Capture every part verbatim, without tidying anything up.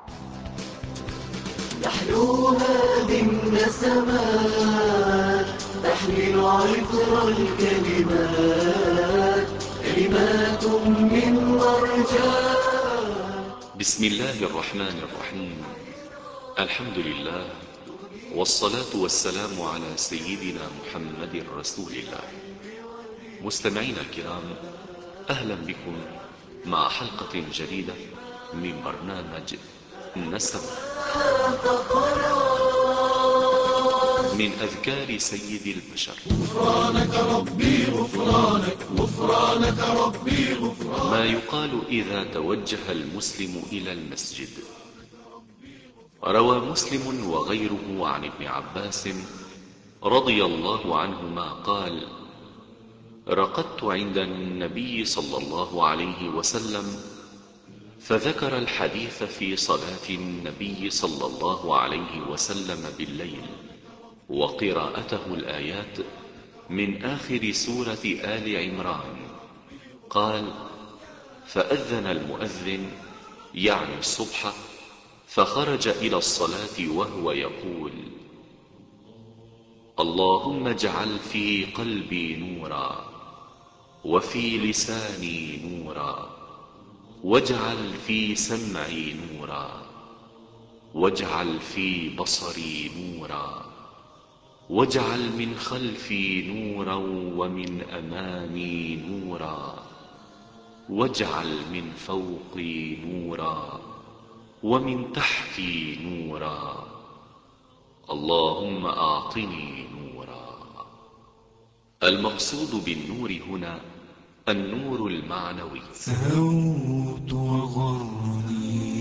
نحن هذه النسمات تحمل عطر الكلمات، كلمات من مرجان. بسم الله الرحمن الرحيم. الحمد لله، والصلاة والسلام على سيدنا محمد رسول الله. مستمعينا الكرام، أهلا بكم مع حلقة جديدة من برنامج نسم من أذكار سيد البشر. غفرانك ربي غفرانك، غفرانك ربي غفرانك. ما يقال إذا توجه المسلم إلى المسجد. روى مسلم وغيره عن ابن عباس رضي الله عنهما قال: رقدت عند النبي صلى الله عليه وسلم فذكر الحديث في صلاة النبي صلى الله عليه وسلم بالليل وقراءته الآيات من آخر سورة آل عمران. قال: فأذن المؤذن يعني الصبح، فخرج إلى الصلاة وهو يقول: اللهم اجعل في قلبي نورا، وفي لساني نورا، واجعل في سمعي نورا، واجعل في بصري نورا، واجعل من خلفي نورا ومن أمامي نورا، واجعل من فوقي نورا ومن تحتي نورا، اللهم أعطني نورا. المقصود بالنور هنا النور المعنوي. سهوت وغرني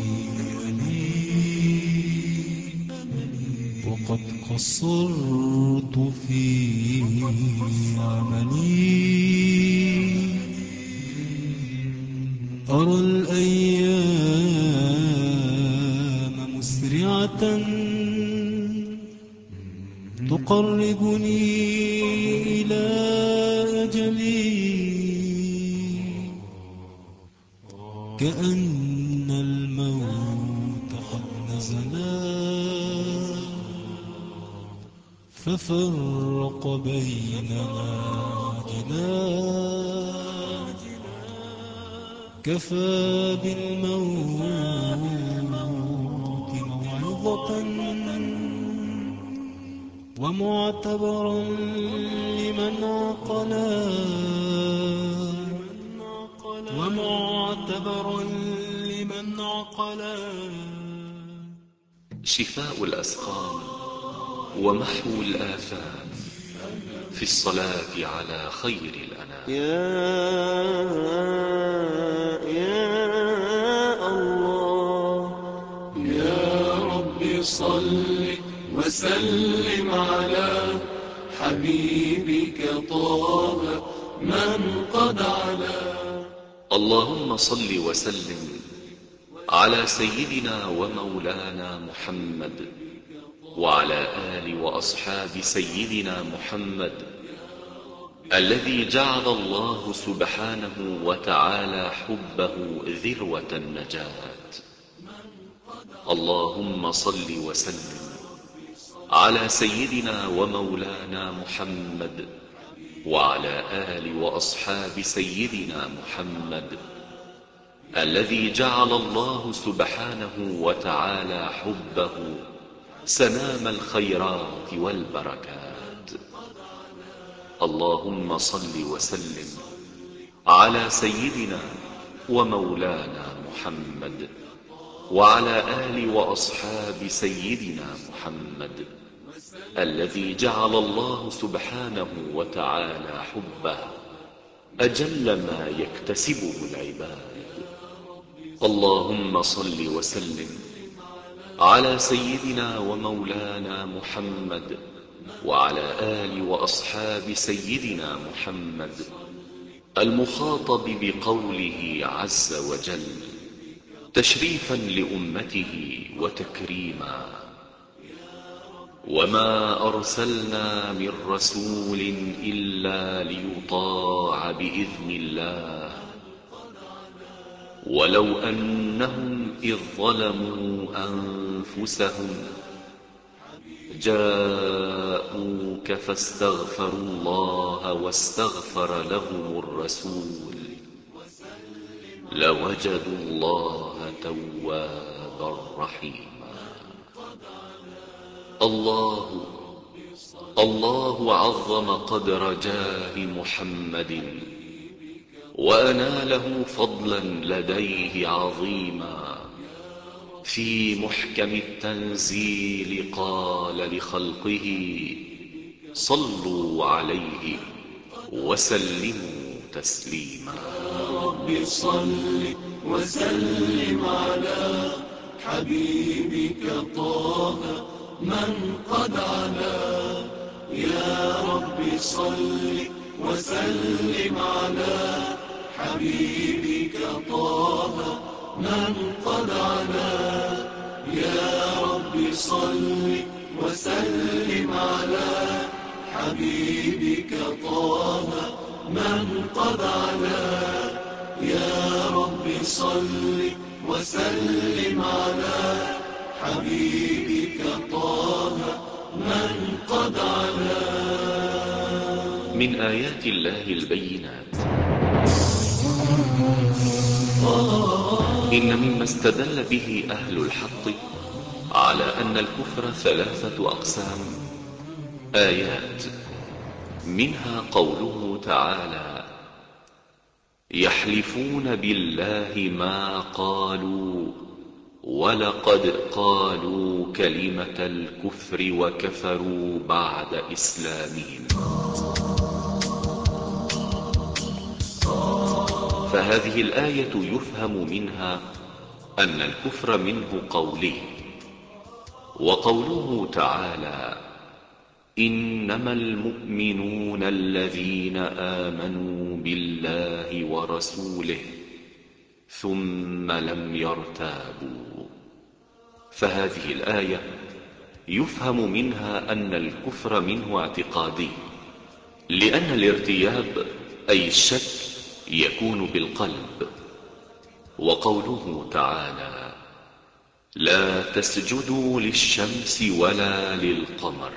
أنيب، وقد قصرت في عملي، أرى الأيام مسرعة تقربني إلى أجلي، كأن الموت قد نزلا ففرق بيننا عاجلا، كفى بالموت موعظة ومعتبرا لمن عقلا، ومعتبرا لمن عقلا. شفاء الأسقام ومحو الآثام في الصلاة على خير الأنام. يا يا الله، يا رب صل وسلم على حبيبك طه من قد علا. اللهم صل وسلم على سيدنا ومولانا محمد وعلى آل وأصحاب سيدنا محمد الذي جعل الله سبحانه وتعالى حبه ذروة النجاة. اللهم صل وسلم على سيدنا ومولانا محمد وعلى آل وأصحاب سيدنا محمد الذي جعل الله سبحانه وتعالى حبه سنام الخيرات والبركات. اللهم صل وسلم على سيدنا ومولانا محمد وعلى آل وأصحاب سيدنا محمد الذي جعل الله سبحانه وتعالى حبه أجل ما يكتسبه العباد. اللهم صل وسلم على سيدنا ومولانا محمد وعلى آل وأصحاب سيدنا محمد المخاطب بقوله عز وجل تشريفا لأمته وتكريما: وما أرسلنا من رسول إلا ليطاع بإذن الله ولو أنهم إذ ظلموا أنفسهم جاءوك فاستغفروا الله واستغفر لهم الرسول لوجدوا الله توابا رحيما. الله الله عظم قدر جاه محمد وأناله فضلا لديه عظيما. في محكم التنزيل قال لخلقه صلوا عليه وسلموا تسليما. رب صل وسلم على حبيبك طه من قد علا. يا رب صل وسلم على حبيبك طه من قد علا. يا رب صل وسلم على حبيبك طه من قد علا. يا رب صل وسلم على حبيبك طه من قد علا. من آيات الله البينات إن مما استدل به أهل الحق على أن الكفر ثلاثة أقسام آيات، منها قوله تعالى يحلفون بالله ما قالوا ولقد قالوا كلمة الكفر وكفروا بعد إسلامهم. فهذه الآية يفهم منها أن الكفر منه قولي. وقوله تعالى إنما المؤمنون الذين آمنوا بالله ورسوله ثم لم يرتابوا، فهذه الآية يفهم منها أن الكفر منه اعتقادي، لأن الارتياب أي الشك يكون بالقلب. وقوله تعالى لا تسجدوا للشمس ولا للقمر،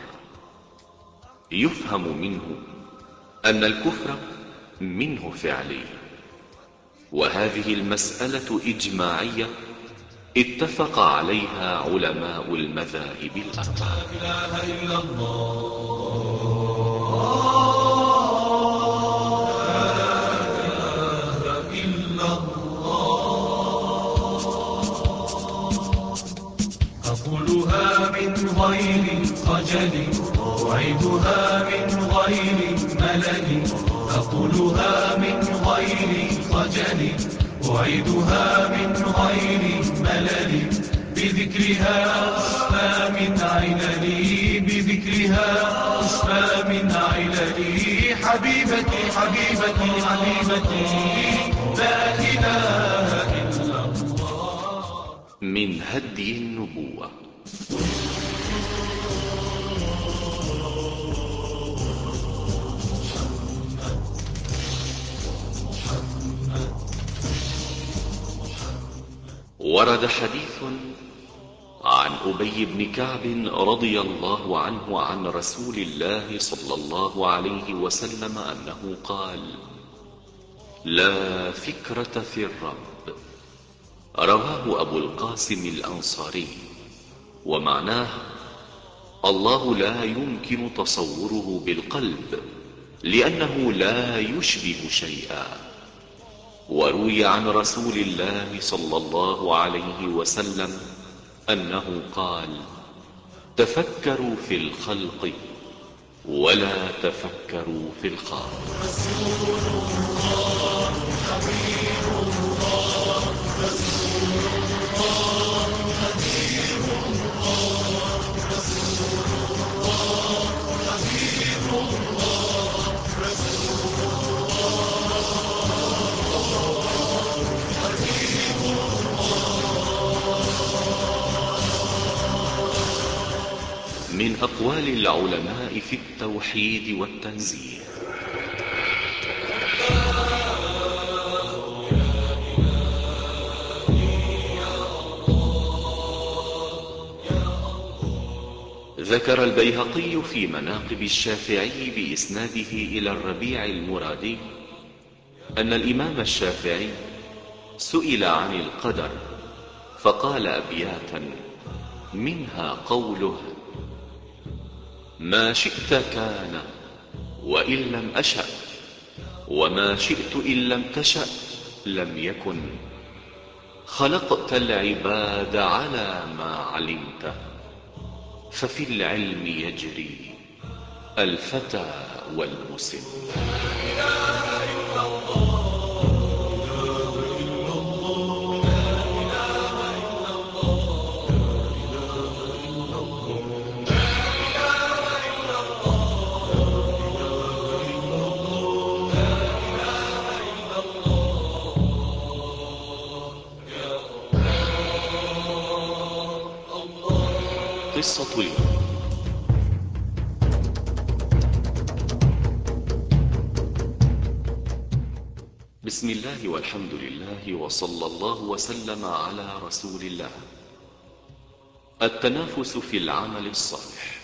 يفهم منه أن الكفر منه فعلي. وهذه المسألة إجماعية اتفق عليها علماء المذاهب الأربعة. لا إله إلا الله. أقولها من غير خجل أعيدها من غير ملل. أقولها من غير خجل أعيدها من غير ملل. بذكرها أصفى من عللي بذكرها أصفى من عللي. حبيبتي حبيبتي حبيبتي لا إله إلا الله. من هدي النبوة ورد حديث عن أبي بن كعب رضي الله عنه عن رسول الله صلى الله عليه وسلم أنه قال لا فكرة في الرب. رواه أبو القاسم الأنصاري، ومعناه الله لا يمكن تصوره بالقلب لأنه لا يشبه شيئا. وروي عن رسول الله صلى الله عليه وسلم أنه قال تفكروا في الخلق ولا تفكروا في الخالق. رسول الله حبيب الله رسول الله حبيب الله رسول الله حبيب الله رسول الله حبيب الله. من أقوال العلماء في التوحيد والتنزيه ذكر البيهقي في مناقب الشافعي بإسناده إلى الربيع المرادي أن الإمام الشافعي سئل عن القدر فقال أبياتا منها قوله: ما شئت كان وإن لم أشأ، وما شئت إن لم تشأ لم يكن، خلقت العباد على ما علمت، ففي العلم يجري الفتى والمسن. قصة اليوم. بسم الله والحمد لله وصلى الله وسلم على رسول الله. التنافس في العمل الصالح.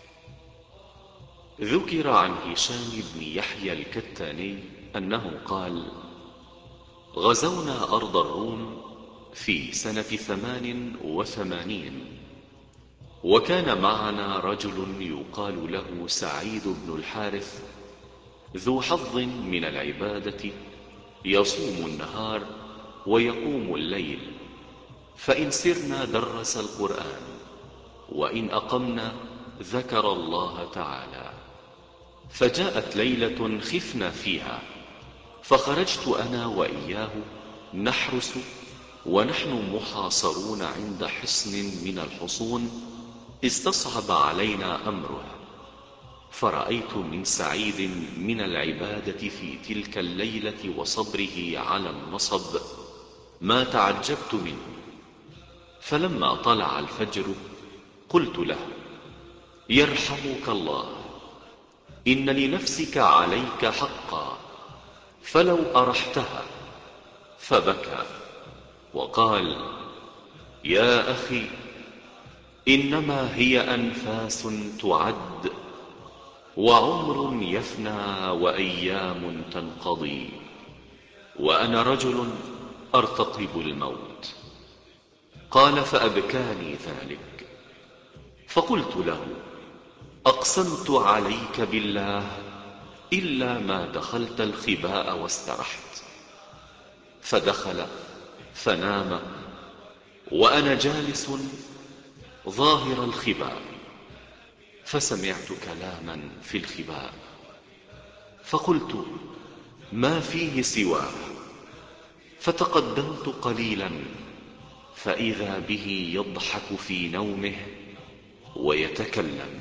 ذكر عن هشام بن يحيى الكتاني أنه قال: غزونا أرض الروم في سنة ثمان وثمانين، وكان معنا رجل يقال له سعيد بن الحارث ذو حظ من العبادة، يصوم النهار ويقوم الليل، فإن سرنا درس القرآن، وإن أقمنا ذكر الله تعالى. فجاءت ليلة خفنا فيها، فخرجت أنا وإياه نحرس، ونحن محاصرون عند حصن من الحصون استصعب علينا أمره، فرأيت من سعيد من العبادة في تلك الليلة وصبره على النصب ما تعجبت منه. فلما طلع الفجر قلت له: يرحمك الله، إن لنفسك عليك حقا، فلو أرحتها. فبكى وقال: يا أخي، إنما هي أنفاس تعد، وعمر يفنى وأيام تنقضي، وأنا رجل أرتقب الموت. قال: فأبكاني ذلك. فقلت له: أقسمت عليك بالله إلا ما دخلت الخباء واسترحت. فدخل فنام، وأنا جالس ظاهر الخباء، فسمعت كلاما في الخباء، فقلت: ما فيه سواه. فتقدمت قليلا، فإذا به يضحك في نومه ويتكلم،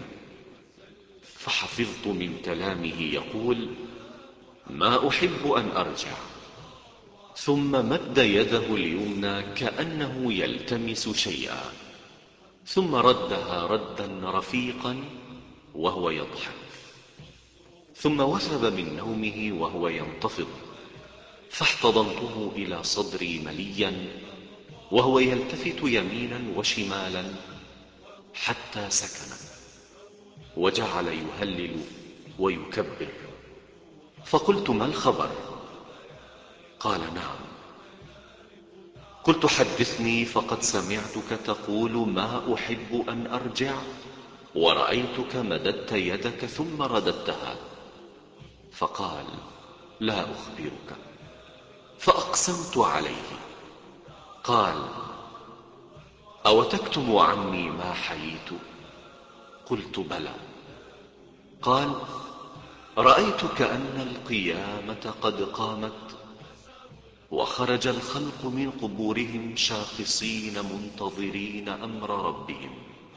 فحفظت من كلامه يقول: ما أحب أن أرجع. ثم مد يده اليمنى كأنه يلتمس شيئا، ثم ردها ردا رفيقا وهو يضحك، ثم وثب من نومه وهو ينتفض، فاحتضنته إلى صدري مليا وهو يلتفت يمينا وشمالا حتى سكن، وجعل يهلل ويكبر. فقلت: ما الخبر؟ قال: نعم. قلت: حدثني، فقد سمعتك تقول ما أحب أن أرجع، ورأيتك مددت يدك ثم رددتها. فقال: لا أخبرك. فأقسمت عليه. قال: أو تكتم عني ما حييت؟ قلت: بلى. قال: رأيت كأن القيامة قد قامت، وخرج الخلق من قبورهم شاخصين منتظرين أمر ربهم،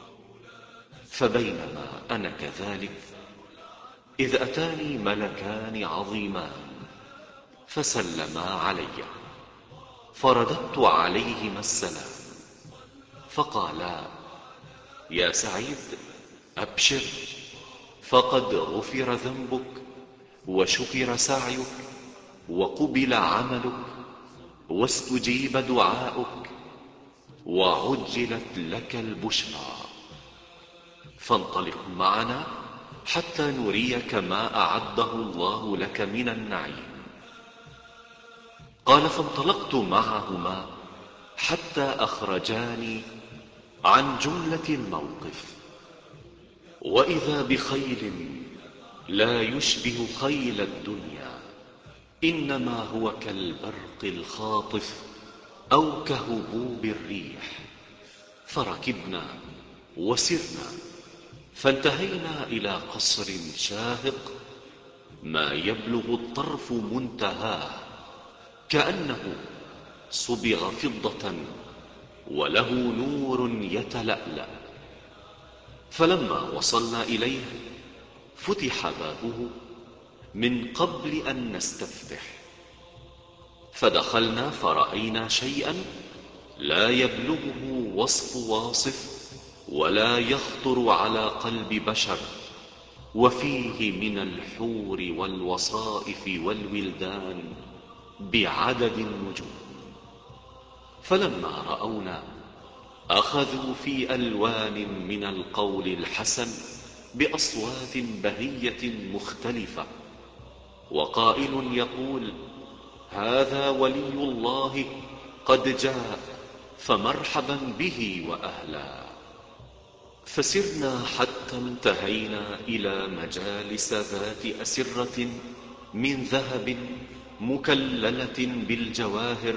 فبينما أنا كذلك إذ أتاني ملكان عظيمان فسلما علي، فرددت عليهما السلام، فقالا: يا سعيد، أبشر، فقد غفر ذنبك وشكر سعيك وقبل عملك واستجيب دعاؤك وعجلت لك البشرى. فانطلق معنا حتى نريك ما أعده الله لك من النعيم. قال فانطلقت معهما حتى أخرجاني عن جملة الموقف، وإذا بخيل لا يشبه خيل الدنيا، إنما هو كالبرق الخاطف أو كهبوب الريح. فركبنا وسرنا فانتهينا إلى قصر شاهق ما يبلغ الطرف منتهاه، كأنه صبغ فضة وله نور يتلألأ. فلما وصلنا إليه فتح بابه من قبل أن نستفتح، فدخلنا فرأينا شيئا لا يبلغه وصف واصف ولا يخطر على قلب بشر، وفيه من الحور والوصائف والولدان بعدد النجوم. فلما رأونا أخذوا في ألوان من القول الحسن بأصوات بهية مختلفة، وقائل يقول: هذا ولي الله قد جاء فمرحبا به وأهلا. فسرنا حتى انتهينا إلى مجالس ذات أسرة من ذهب مكللة بالجواهر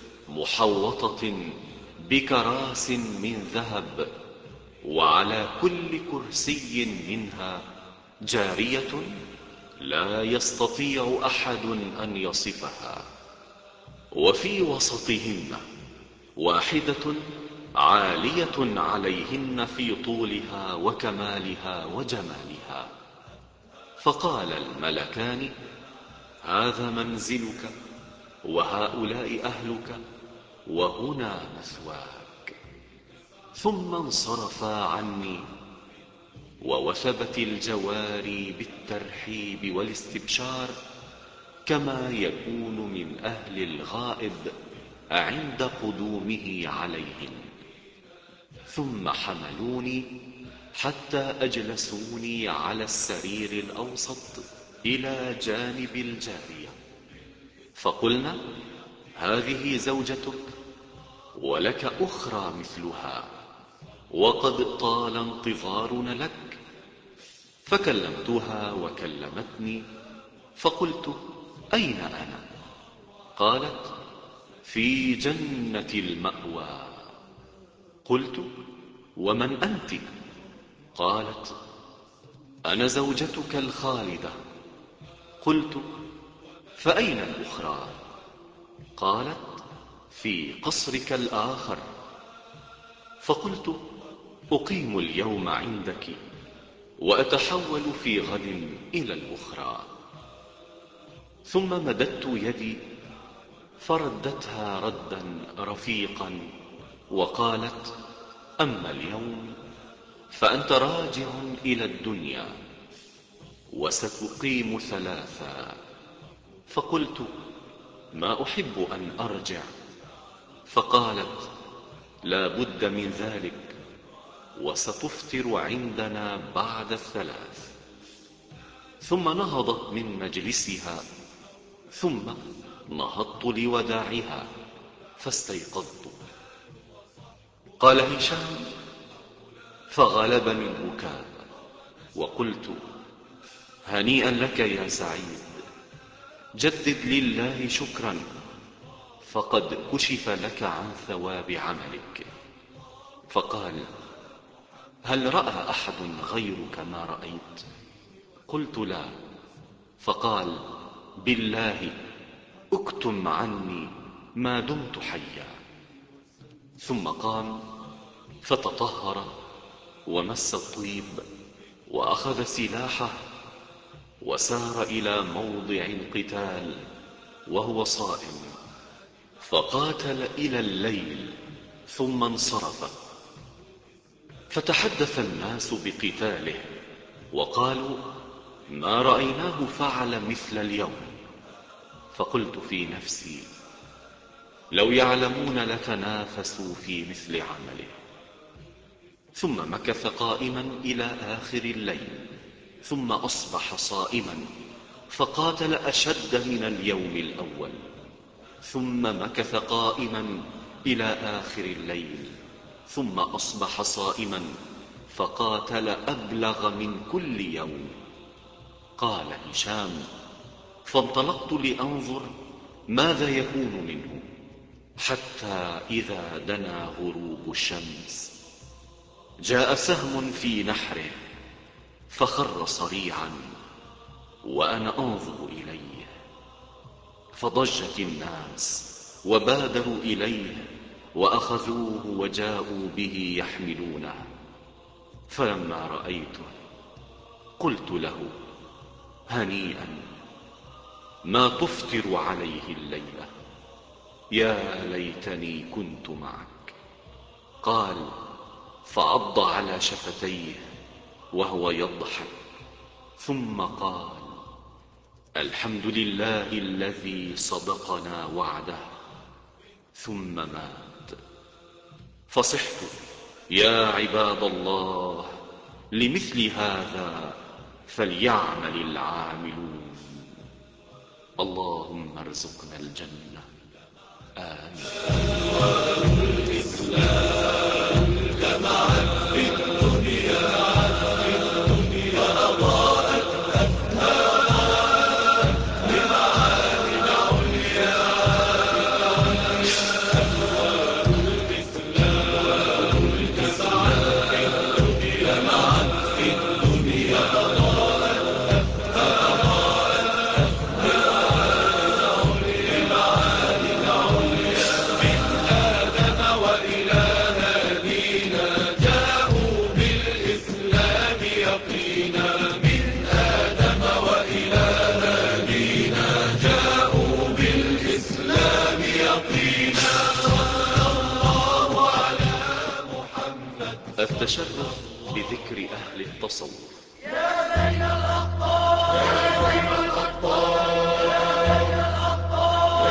محوطة بكراس من ذهب، وعلى كل كرسي منها جارية لا يستطيع أحد أن يصفها، وفي وسطهن واحدة عالية عليهن في طولها وكمالها وجمالها. فقال الملكان: هذا منزلك وهؤلاء أهلك وهنا مثواك. ثم انصرفا عني، ووثبت الجواري بالترحيب والاستبشار كما يكون من أهل الغائب عند قدومه عليهم. ثم حملوني حتى أجلسوني على السرير الأوسط إلى جانب الجارية، فقلنا: هذه زوجتك ولك أخرى مثلها، وقد طال انتظارنا لك. فكلمتها وكلمتني، فقلت: أين أنا؟ قالت: في جنة المأوى. قلت: ومن أنت؟ قالت: أنا زوجتك الخالدة. قلت: فأين الأخرى؟ قالت: في قصرك الآخر. فقلت: أقيم اليوم عندك وأتحول في غد إلى الأخرى. ثم مددت يدي فردتها ردا رفيقا وقالت: أما اليوم فأنت راجع إلى الدنيا وستقيم ثلاثا. فقلت: ما أحب أن أرجع. فقالت: لا بد من ذلك، وستفطر عندنا بعد الثلاث. ثم نهضت من مجلسها، ثم نهضت لوداعها فاستيقظت. قال هشام: فغلبني البكاء، وقلت: هنيئا لك يا سعيد، جدد لله شكرا، فقد كشف لك عن ثواب عملك. فقال: هل رأى أحد غيرك ما رأيت؟ قلت: لا. فقال: بالله اكتم عني ما دمت حيا. ثم قام فتطهر ومس الطيب وأخذ سلاحه وسار إلى موضع القتال وهو صائم، فقاتل إلى الليل ثم انصرف. فتحدث الناس بقتاله وقالوا: ما رأيناه فعل مثل اليوم. فقلت في نفسي: لو يعلمون لتنافسوا في مثل عمله. ثم مكث قائما إلى آخر الليل، ثم أصبح صائما فقاتل أشد من اليوم الأول، ثم مكث قائما إلى آخر الليل، ثم أصبح صائما فقاتل أبلغ من كل يوم. قال هشام: فانطلقت لأنظر ماذا يكون منه، حتى إذا دنا غروب الشمس جاء سهم في نحره فخر صريعا، وأنا أنظر إليه، فضجت الناس وبادروا إليه وأخذوه وجاءوا به يحملونه. فلما رأيته قلت له: هنيئا، ما تفطر عليه الليلة؟ يا ليتني كنت معك. قال: فعض على شفتيه وهو يضحك، ثم قال: الحمد لله الذي صدقنا وعده. ثم مات. فصحت: يا عباد الله، لمثل هذا فليعمل العاملون. اللهم ارزقنا الجنة. آمين. الإسلام جمعت في الدنيا وأضاءت أكثرها بمعاني عليا. أنوار الإسلام جمعت في الدنيا وأضاءت أكثرها بمعاني عليا. من آدم وإلى نبينا جاءوا بالإسلام يقينا. من آدم وإلى نبينا جاءوا بالإسلام يقينا. صلى الله على محمد. التشرف بذكر أهل التصوف. يا زين الأقطار يا زين الأقطار يا زين الأقطار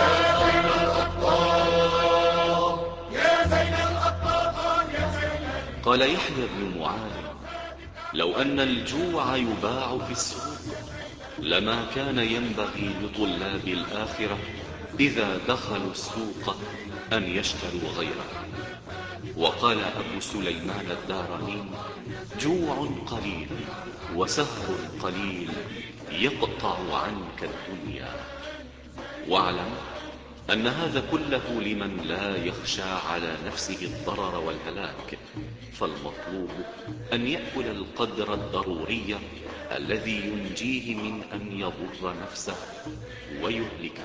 يا زين الأقطار يا زين. قال يحيى بن معاذ: لو أن الجوع يباع في السوق لما كان ينبغي لطلاب الآخرة إذا دخلوا السوق أن يشتروا غيره. وقال أبو سليمان الداراني: جوع قليل وسهر قليل يقطع عنك الدنيا. واعلم أن هذا كله لمن لا يخشى على نفسه الضرر والهلاك، فالمطلوب أن يأكل القدر الضروري الذي ينجيه من أن يضر نفسه ويهلكه.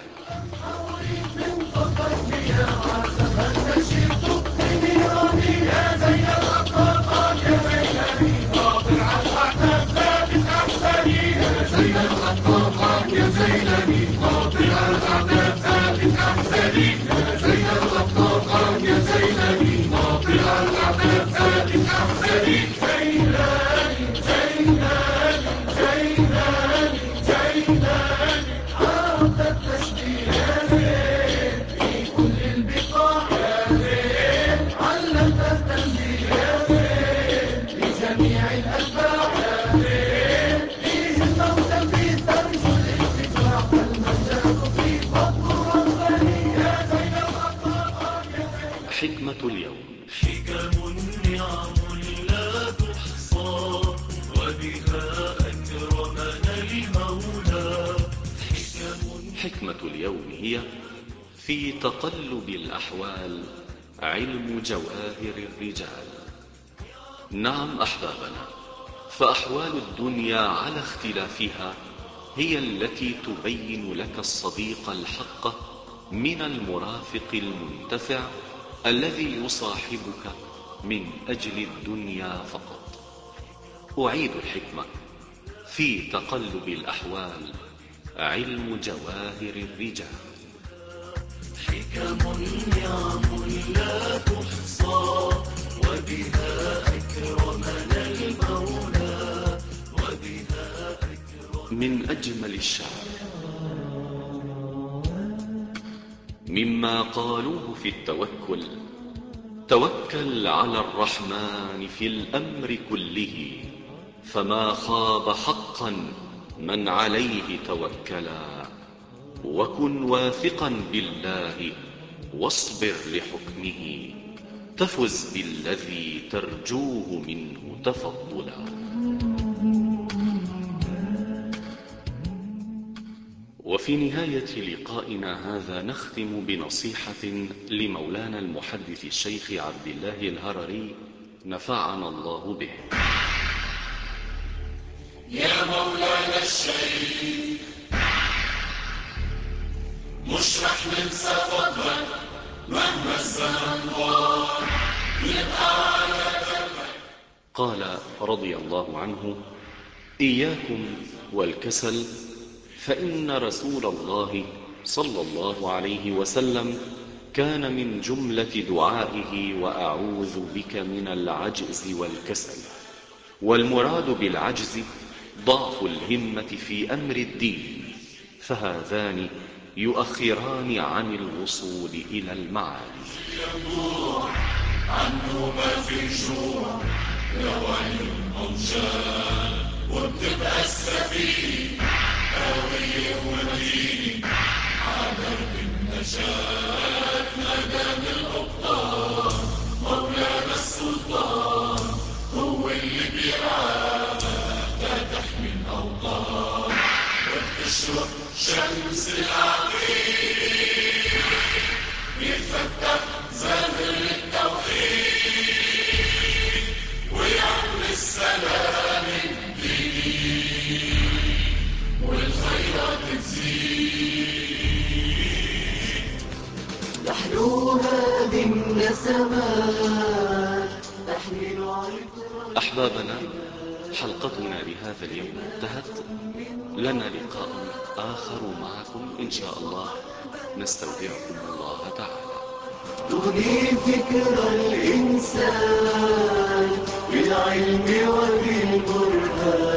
حكمة اليوم. حكم النعم لا تحصى وبها أكرمنا المولى. حكم حكمة اليوم هي: في تقلب الأحوال علم جواهر الرجال. نعم أحبابنا، فأحوال الدنيا على اختلافها هي التي تبين لك الصديق الحق من المرافق المنتفع الذي يصاحبك من أجل الدنيا فقط. أعيد الحكمة: في تقلب الأحوال علم جواهر الرجال. حكم نعم لا تحصى وبها أكرمنا المولى. وبها أكرمنا. من أجمل الشعر مما قالوه في التوكل: توكل على الرحمن في الأمر كله، فما خاب حقا من عليه توكلا. وكن واثقا بالله واصبر لحكمه، تفز بالذي ترجوه منه تفضلا. وفي نهاية لقائنا هذا نختم بنصيحة لمولانا المحدث الشيخ عبد الله الهرري نفعنا الله به. يا مولانا الشيخ، مش رح ننسى فضلك مهما الزمن طال، نبقى على دربك. قال رضي الله عنه: إياكم والكسل، فإن رسول الله صلى الله عليه وسلم كان من جملة دعائه: وأعوذ بك من العجز والكسل. والمراد بالعجز ضعف الهمة في أمر الدين، فهذان يؤخران عن الوصول إلى المعالي. ينبوع عنه ما في جوع، لو عين أوجان وبتبقى السفينة قوية ومتينة على درب النجاة. مدام الأبطال مولانا السلطان هو اللي بيرعانا تحمي الأوطان، وبتشرق شمس العقيد يتفتح زهر التوحيد، ويعم السلام الديني والخيرات تزيد. نحن هذه النسمات تحمل عطرا. أحبابنا، حلقتنا لهذا اليوم انتهت. لنا لقاء آخر معكم إن شاء الله، نستودعكم الله تعالى. تغني فكر الإنسان بالعلم وبالبرهان.